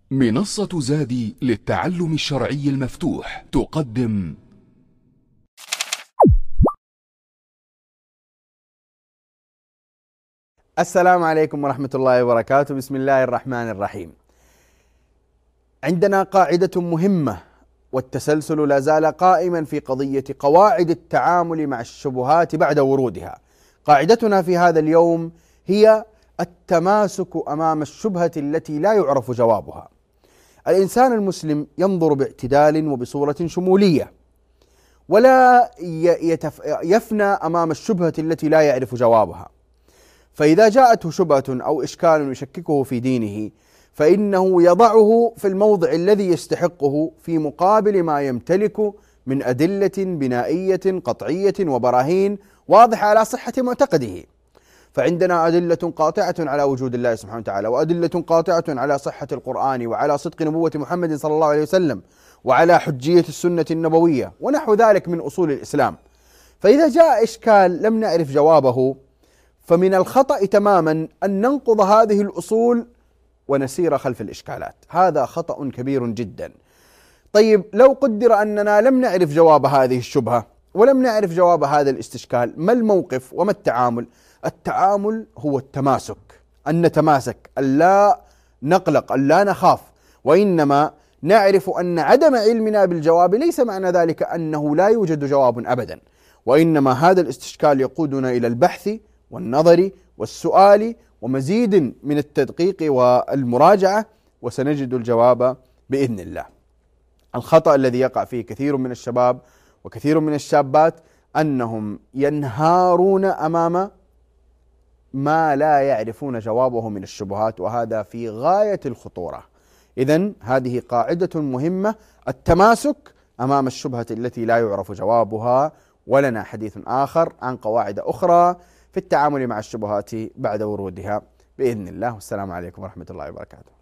منصة زادي للتعلم الشرعي المفتوح تقدم السلام عليكم ورحمة الله وبركاته. بسم الله الرحمن الرحيم. عندنا قاعدة مهمة والتسلسل لا زال قائما في قضية قواعد التعامل مع الشبهات بعد ورودها. قاعدتنا في هذا اليوم هي التماسك أمام الشبهة التي لا يعرف جوابها. الإنسان المسلم ينظر باعتدال وبصورة شمولية، ولا يفنى أمام الشبهة التي لا يعرف جوابها. فإذا جاءته شبهة أو إشكال يشككه في دينه فإنه يضعه في الموضع الذي يستحقه في مقابل ما يمتلك من أدلة بنائية قطعية وبراهين واضحة على صحة معتقده. فعندنا أدلة قاطعة على وجود الله سبحانه وتعالى، وأدلة قاطعة على صحة القرآن وعلى صدق نبوة محمد صلى الله عليه وسلم وعلى حجية السنة النبوية ونحو ذلك من أصول الإسلام. فإذا جاء إشكال لم نعرف جوابه فمن الخطأ تماما أن ننقض هذه الأصول ونسير خلف الإشكالات. هذا خطأ كبير جدا. طيب، لو قدر أننا لم نعرف جواب هذه الشبهة ولم نعرف جواب هذا الاستشكال، ما الموقف وما التعامل؟ التعامل هو التماسك، أن نتماسك، أن لا نقلق، أن لا نخاف، وإنما نعرف أن عدم علمنا بالجواب ليس معنى ذلك أنه لا يوجد جواب أبدا، وإنما هذا الاستشكال يقودنا إلى البحث والنظر والسؤال ومزيد من التدقيق والمراجعة، وسنجد الجواب بإذن الله. الخطأ الذي يقع فيه كثير من الشباب وكثير من الشابات أنهم ينهارون أمام ما لا يعرفون جوابه من الشبهات، وهذا في غاية الخطورة. إذن هذه قاعدة مهمة، التماسك أمام الشبهة التي لا يعرف جوابها. ولنا حديث آخر عن قواعد أخرى في التعامل مع الشبهات بعد ورودها بإذن الله. والسلام عليكم ورحمة الله وبركاته.